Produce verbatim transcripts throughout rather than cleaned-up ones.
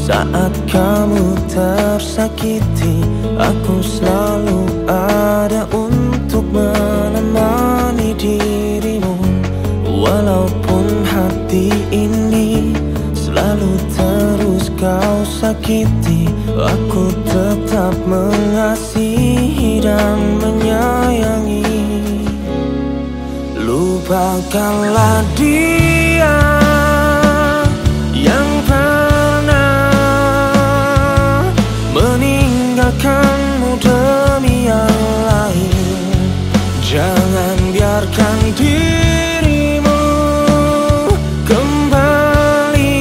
Saat kamu tersakiti, aku selalu ada untuk menemani dirimu. Walaupun hati ini selalu terus kau sakiti, aku tetap mengasihi dan menyayangi. Lupakanlah dia yang pernah meninggalkanmu demi yang lain. Jangan biarkan dirimu kembali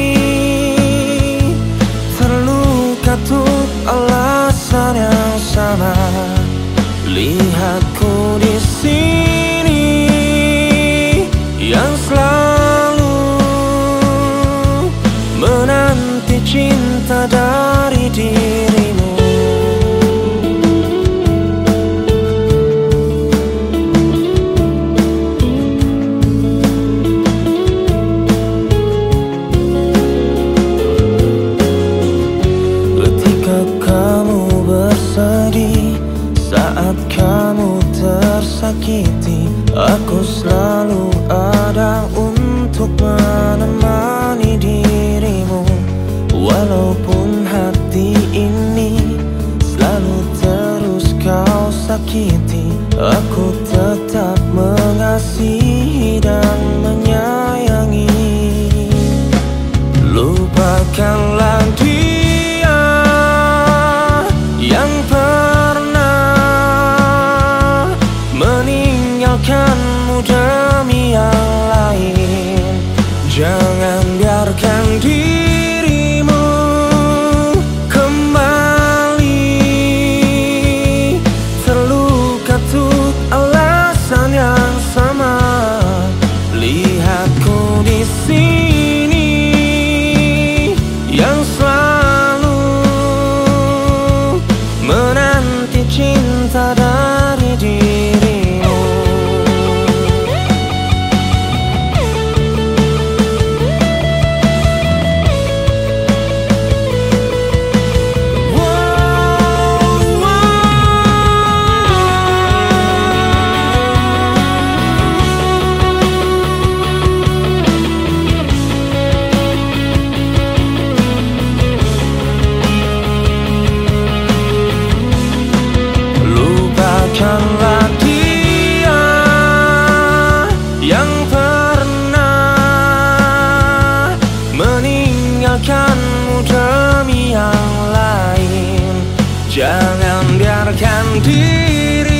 terluka untuk alasan yang sama. Lihatku di sini yang selalu menanti cinta dari dirimu. Ketika kamu bersedih, saat kamu tersakiti, aku selalu ada untuk menemani dirimu. Walaupun hati ini selalu terus kau sakiti, aku tetap mengasihi dan menyayangi. Lupakanlah dia yang pernah meninggalkanmu demi yang lain. Jangan biarkan dirimu kembali terluka untuk alasan yang sama. Lihatku di sini yang selalu menanti cinta dari dirimu. Lupakanlah dia yang pernah meninggalkanmu demi yang lain. Jangan biarkan diri